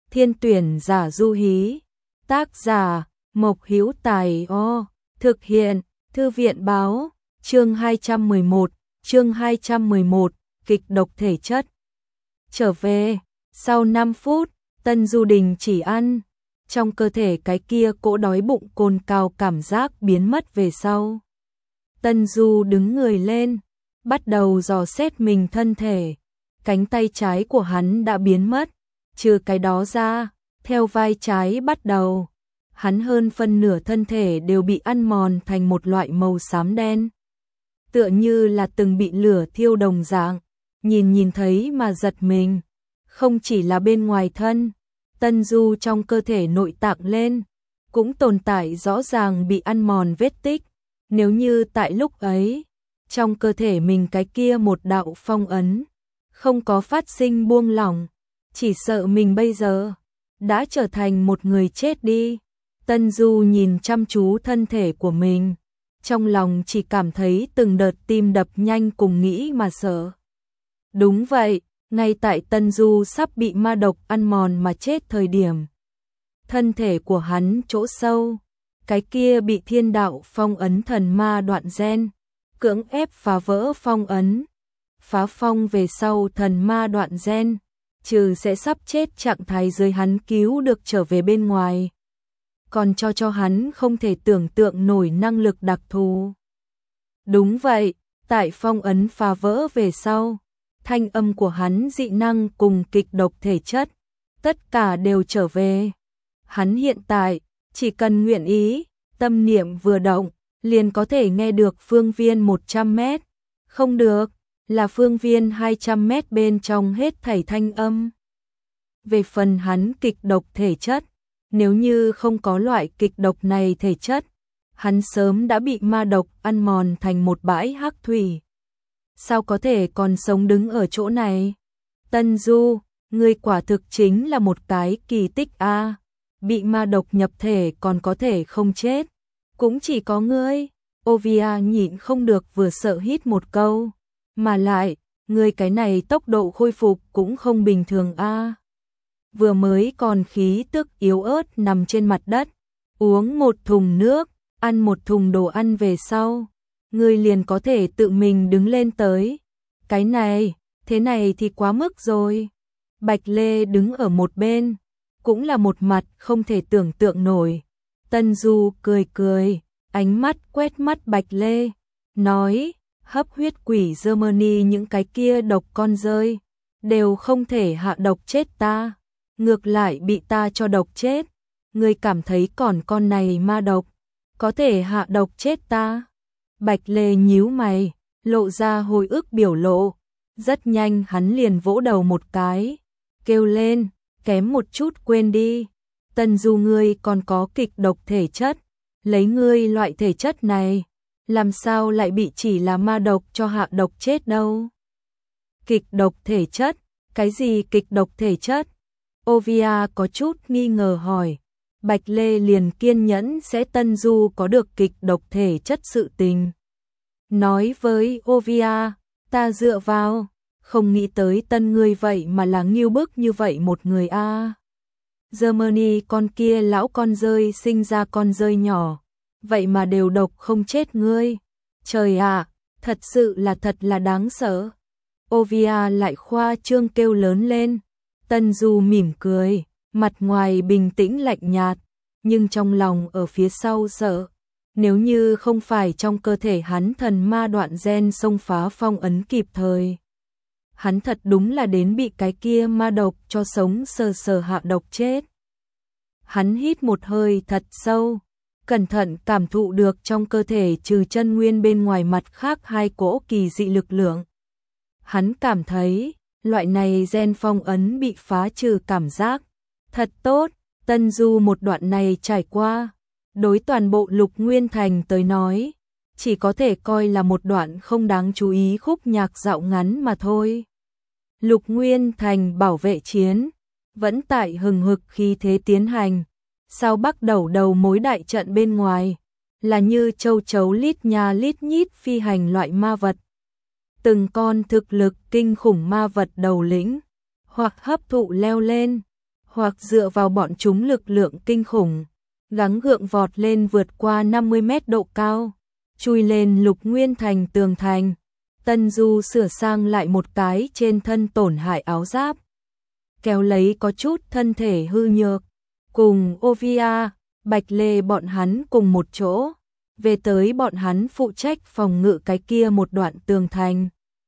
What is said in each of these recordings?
Thiên tuyển giả du hí. Tác giả Mộc Hữu Tài. Thực hiện Thư viện báo. Chương 211, kịch độc thể chất. Trở về, sau 5 phút, Tân Du đình chỉ ăn, trong cơ thể cái kia cỗ đói bụng cồn cào cảm giác biến mất về sau. Tân Du đứng người lên, bắt đầu dò xét mình thân thể, cánh tay trái của hắn đã biến mất, trừ cái đó ra, theo vai trái bắt đầu, hắn hơn phân nửa thân thể đều bị ăn mòn thành một loại màu xám đen. Tựa như là từng bị lửa thiêu đồng dạng, nhìn thấy mà giật mình. Không chỉ là bên ngoài thân, Tân Du trong cơ thể nội tạng lên, cũng tồn tại rõ ràng bị ăn mòn vết tích. Nếu như tại lúc ấy, trong cơ thể mình cái kia một đạo phong ấn, không có phát sinh buông lỏng, chỉ sợ mình bây giờ đã trở thành một người chết đi. Tân Du nhìn chăm chú thân thể của mình, trong lòng chỉ cảm thấy từng đợt tim đập nhanh cùng nghĩ mà sợ. Đúng vậy, ngay tại Tân Du sắp bị ma độc ăn mòn mà chết thời điểm, thân thể của hắn chỗ sâu, cái kia bị thiên đạo phong ấn thần ma đoạn gen, cưỡng ép phá vỡ phong ấn, phá phong về sau thần ma đoạn gen, trừ sẽ sắp chết trạng thái dưới hắn cứu được trở về bên ngoài, còn cho hắn không thể tưởng tượng nổi năng lực đặc thù. Đúng vậy, tại phong ấn phá vỡ về sau, thanh âm của hắn dị năng cùng kịch độc thể chất, tất cả đều trở về. Hắn hiện tại, chỉ cần nguyện ý, tâm niệm vừa động, liền có thể nghe được phương viên 100 mét, không được, là phương viên 200 mét bên trong hết thảy thanh âm. Về phần hắn kịch độc thể chất, nếu như không có loại kịch độc này thể chất, hắn sớm đã bị ma độc ăn mòn thành một bãi hắc thủy. Sao có thể còn sống đứng ở chỗ này? Tân Du, ngươi quả thực chính là một cái kỳ tích a. Bị ma độc nhập thể còn có thể không chết, cũng chỉ có ngươi. Ovia nhịn không được vừa sợ hít một câu, mà lại, ngươi cái này tốc độ khôi phục cũng không bình thường a. Vừa mới còn khí tức yếu ớt nằm trên mặt đất, uống một thùng nước, ăn một thùng đồ ăn về sau, ngươi liền có thể tự mình đứng lên tới. Cái này, thế này thì quá mức rồi. Bạch Lê đứng ở một bên, cũng là một mặt không thể tưởng tượng nổi. Tân Du cười, ánh mắt quét mắt Bạch Lê, nói, hấp huyết quỷ Germany những cái kia độc con rơi, đều không thể hạ độc chết ta, ngược lại bị ta cho độc chết. Ngươi cảm thấy còn con này ma độc, có thể hạ độc chết ta? Bạch Lê nhíu mày, lộ ra hồi ức biểu lộ, rất nhanh hắn liền vỗ đầu một cái, kêu lên, kém một chút quên đi, Tân Du ngươi còn có kịch độc thể chất, lấy ngươi loại thể chất này, làm sao lại bị chỉ là ma độc cho hạ độc chết đâu? Kịch độc thể chất, cái gì kịch độc thể chất? Ovia có chút nghi ngờ hỏi. Bạch Lê liền kiên nhẫn sẽ Tân Du có được kịch độc thể chất sự tình. Nói với Ovia, ta dựa vào, không nghĩ tới Tân ngươi vậy mà là nghiêu bức như vậy một người a. Germany con kia lão con rơi sinh ra con rơi nhỏ, vậy mà đều độc không chết ngươi. Trời ạ, thật sự là thật là đáng sợ. Ovia lại khoa trương kêu lớn lên. Tân Du mỉm cười, mặt ngoài bình tĩnh lạnh nhạt, nhưng trong lòng ở phía sau sợ. Nếu như không phải trong cơ thể hắn thần ma đoạn gen xông phá phong ấn kịp thời, hắn thật đúng là đến bị cái kia ma độc cho sống sờ hạ độc chết. Hắn hít một hơi thật sâu, cẩn thận cảm thụ được trong cơ thể trừ chân nguyên bên ngoài mặt khác hai cỗ kỳ dị lực lượng. Hắn cảm thấy, loại này gen phong ấn bị phá trừ cảm giác. Thật tốt, Tân Du một đoạn này trải qua, đối toàn bộ Lục Nguyên Thành tới nói, chỉ có thể coi là một đoạn không đáng chú ý khúc nhạc dạo ngắn mà thôi. Lục Nguyên Thành bảo vệ chiến, vẫn tại hừng hực khí thế tiến hành, sao Bắc đầu mối đại trận bên ngoài, là như châu chấu lít nha lít nhít phi hành loại ma vật. Từng con thực lực kinh khủng ma vật đầu lĩnh, hoặc hấp thụ leo lên, hoặc dựa vào bọn chúng lực lượng kinh khủng, gắng gượng vọt lên vượt qua 50 mét độ cao, chui lên Lục Nguyên Thành tường thành. Tân Du sửa sang lại một cái trên thân tổn hại áo giáp, kéo lấy có chút thân thể hư nhược, cùng Ovia, Bạch Lê bọn hắn cùng một chỗ, về tới bọn hắn phụ trách phòng ngự cái kia một đoạn tường thành.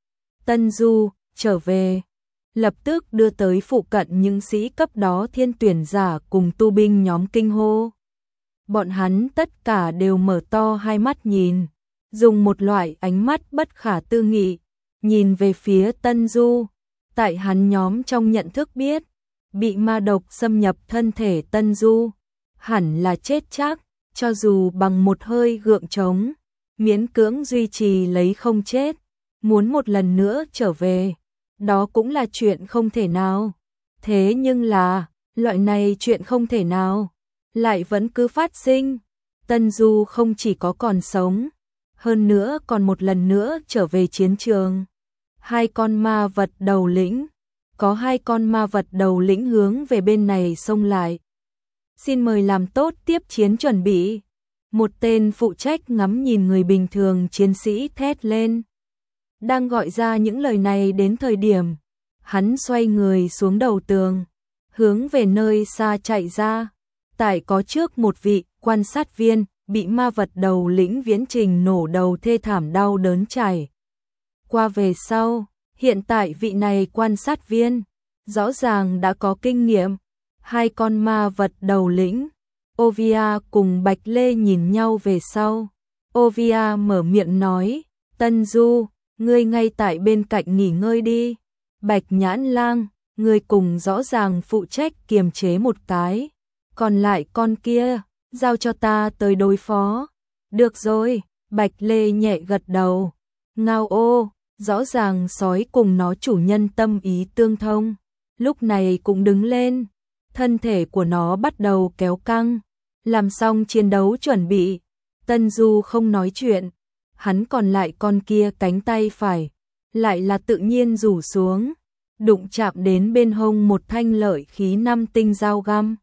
Tân Du trở về, lập tức đưa tới phụ cận những sĩ cấp đó thiên tuyển giả cùng tu binh nhóm kinh hô. Bọn hắn tất cả đều mở to hai mắt nhìn, dùng một loại ánh mắt bất khả tư nghị, nhìn về phía Tân Du. Tại hắn nhóm trong nhận thức biết, bị ma độc xâm nhập thân thể Tân Du, hẳn là chết chắc, cho dù bằng một hơi gượng trống, miễn cưỡng duy trì lấy không chết, muốn một lần nữa trở về, đó cũng là chuyện không thể nào. Thế nhưng là, loại này chuyện không thể nào, lại vẫn cứ phát sinh. Tân Du không chỉ có còn sống, hơn nữa còn một lần nữa trở về chiến trường. Hai con ma vật đầu lĩnh, có hai con ma vật đầu lĩnh hướng về bên này xông lại. Xin mời làm tốt tiếp chiến chuẩn bị. Một tên phụ trách ngắm nhìn người bình thường chiến sĩ thét lên. Đang gọi ra những lời này đến thời điểm, hắn xoay người xuống đầu tường, hướng về nơi xa chạy ra. Tại có trước một vị quan sát viên bị ma vật đầu lĩnh viễn trình nổ đầu thê thảm đau đớn trải qua về sau, hiện tại vị này quan sát viên rõ ràng đã có kinh nghiệm. Hai con ma vật đầu lĩnh, Ovia cùng Bạch Lê nhìn nhau về sau. Ovia mở miệng nói, Tân Du, ngươi ngay tại bên cạnh nghỉ ngơi đi. Bạch Nhãn Lang, ngươi cùng rõ ràng phụ trách kiềm chế một cái, còn lại con kia, giao cho ta tới đối phó. Được rồi, Bạch Lê nhẹ gật đầu. Ngao ô, rõ ràng sói cùng nó chủ nhân tâm ý tương thông, lúc này cũng đứng lên, thân thể của nó bắt đầu kéo căng, làm xong chiến đấu chuẩn bị. Tân Du không nói chuyện, hắn còn lại con kia cánh tay phải, lại là tự nhiên rủ xuống, đụng chạm đến bên hông một thanh lợi khí 5 tinh dao găm.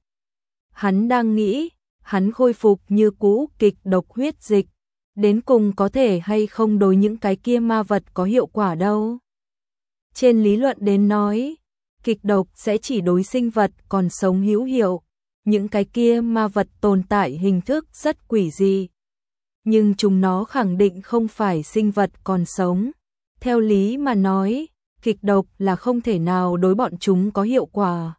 Hắn đang nghĩ, hắn khôi phục như cũ kịch độc huyết dịch, đến cùng có thể hay không đối những cái kia ma vật có hiệu quả đâu. Trên lý luận đến nói, kịch độc sẽ chỉ đối sinh vật còn sống hữu hiệu, những cái kia ma vật tồn tại hình thức rất quỷ dị. Nhưng chúng nó khẳng định không phải sinh vật còn sống. Theo lý mà nói, kịch độc là không thể nào đối bọn chúng có hiệu quả.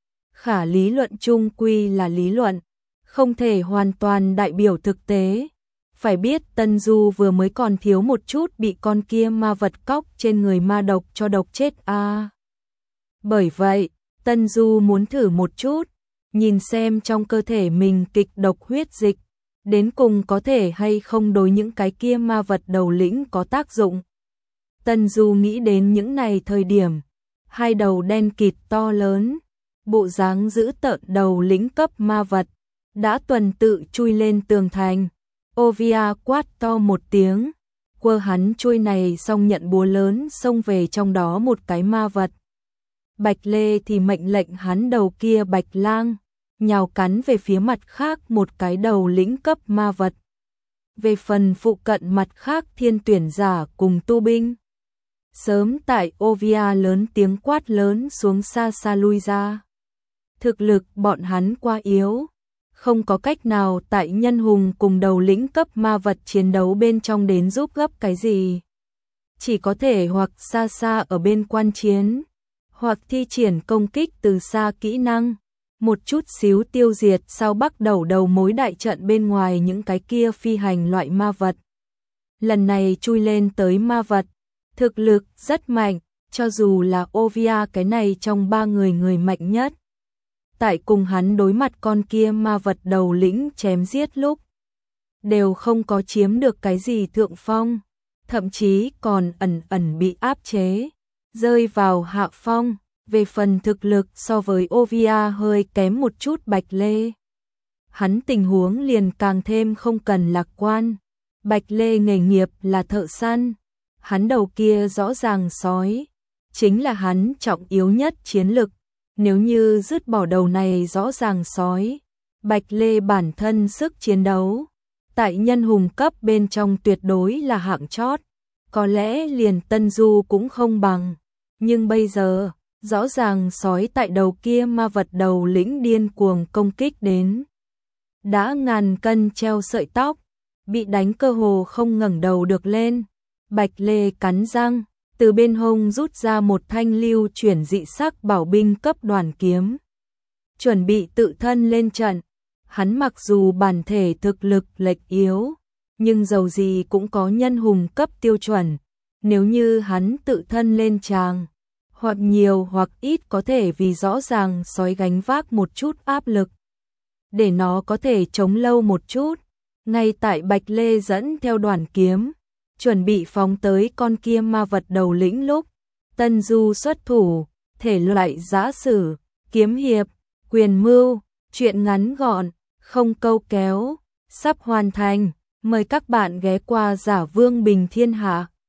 Khả lý luận chung quy là lý luận, không thể hoàn toàn đại biểu thực tế. Phải biết Tân Du vừa mới còn thiếu một chút bị con kia ma vật cóc trên người ma độc cho độc chết a. Bởi vậy, Tân Du muốn thử một chút, nhìn xem trong cơ thể mình kịch độc huyết dịch, đến cùng có thể hay không đối những cái kia ma vật đầu lĩnh có tác dụng. Tân Du nghĩ đến những này thời điểm, hai đầu đen kịt to lớn, bộ dáng dữ tợn đầu lĩnh cấp ma vật, đã tuần tự chui lên tường thành. Ovia quát to một tiếng, quơ hắn chui này xong nhận búa lớn xông về trong đó một cái ma vật. Bạch Lê thì mệnh lệnh hắn đầu kia Bạch Lang, nhào cắn về phía mặt khác một cái đầu lĩnh cấp ma vật. Về phần phụ cận mặt khác thiên tuyển giả cùng tu binh, sớm tại Ovia lớn tiếng quát lớn xuống xa xa lui ra. Thực lực bọn hắn quá yếu, không có cách nào tại nhân hùng cùng đầu lĩnh cấp ma vật chiến đấu bên trong đến giúp gấp cái gì. Chỉ có thể hoặc xa xa ở bên quan chiến, hoặc thi triển công kích từ xa kỹ năng, một chút xíu tiêu diệt sau bắt đầu mối đại trận bên ngoài những cái kia phi hành loại ma vật. Lần này chui lên tới ma vật, thực lực rất mạnh, cho dù là Ovia cái này trong ba người mạnh nhất. Tại cùng hắn đối mặt con kia ma vật đầu lĩnh chém giết lúc, đều không có chiếm được cái gì thượng phong, thậm chí còn ẩn bị áp chế, rơi vào hạ phong. Về phần thực lực so với Ovia hơi kém một chút Bạch Lê, hắn tình huống liền càng thêm không cần lạc quan. Bạch Lê nghề nghiệp là thợ săn, hắn đầu kia rõ ràng sói, chính là hắn trọng yếu nhất chiến lực. nếu như dứt bỏ đầu này rõ ràng sói, Bạch Lê bản thân sức chiến đấu, tại nhân hùng cấp bên trong tuyệt đối là hạng chót, có lẽ liền Tân Du cũng không bằng, nhưng bây giờ, rõ ràng sói tại đầu kia ma vật đầu lĩnh điên cuồng công kích đến. Đã ngàn cân treo sợi tóc, bị đánh cơ hồ không ngẩng đầu được lên. Bạch Lê cắn răng, từ bên hông rút ra một thanh lưu chuyển dị sắc bảo binh cấp đoàn kiếm. Chuẩn bị tự thân lên trận, hắn mặc dù bản thể thực lực lệch yếu, nhưng dầu gì cũng có nhân hùng cấp tiêu chuẩn. Nếu như hắn tự thân lên tràng, hoặc nhiều hoặc ít có thể vì rõ ràng sói gánh vác một chút áp lực, để nó có thể chống lâu một chút. Ngay tại Bạch Lê dẫn theo đoàn kiếm, chuẩn bị phóng tới con kia ma vật đầu lĩnh lúc, Tân Du xuất thủ, thể loại giã sử, kiếm hiệp, quyền mưu, chuyện ngắn gọn, không câu kéo, sắp hoàn thành. Mời các bạn ghé qua Giả Vương Bình Thiên Hạ.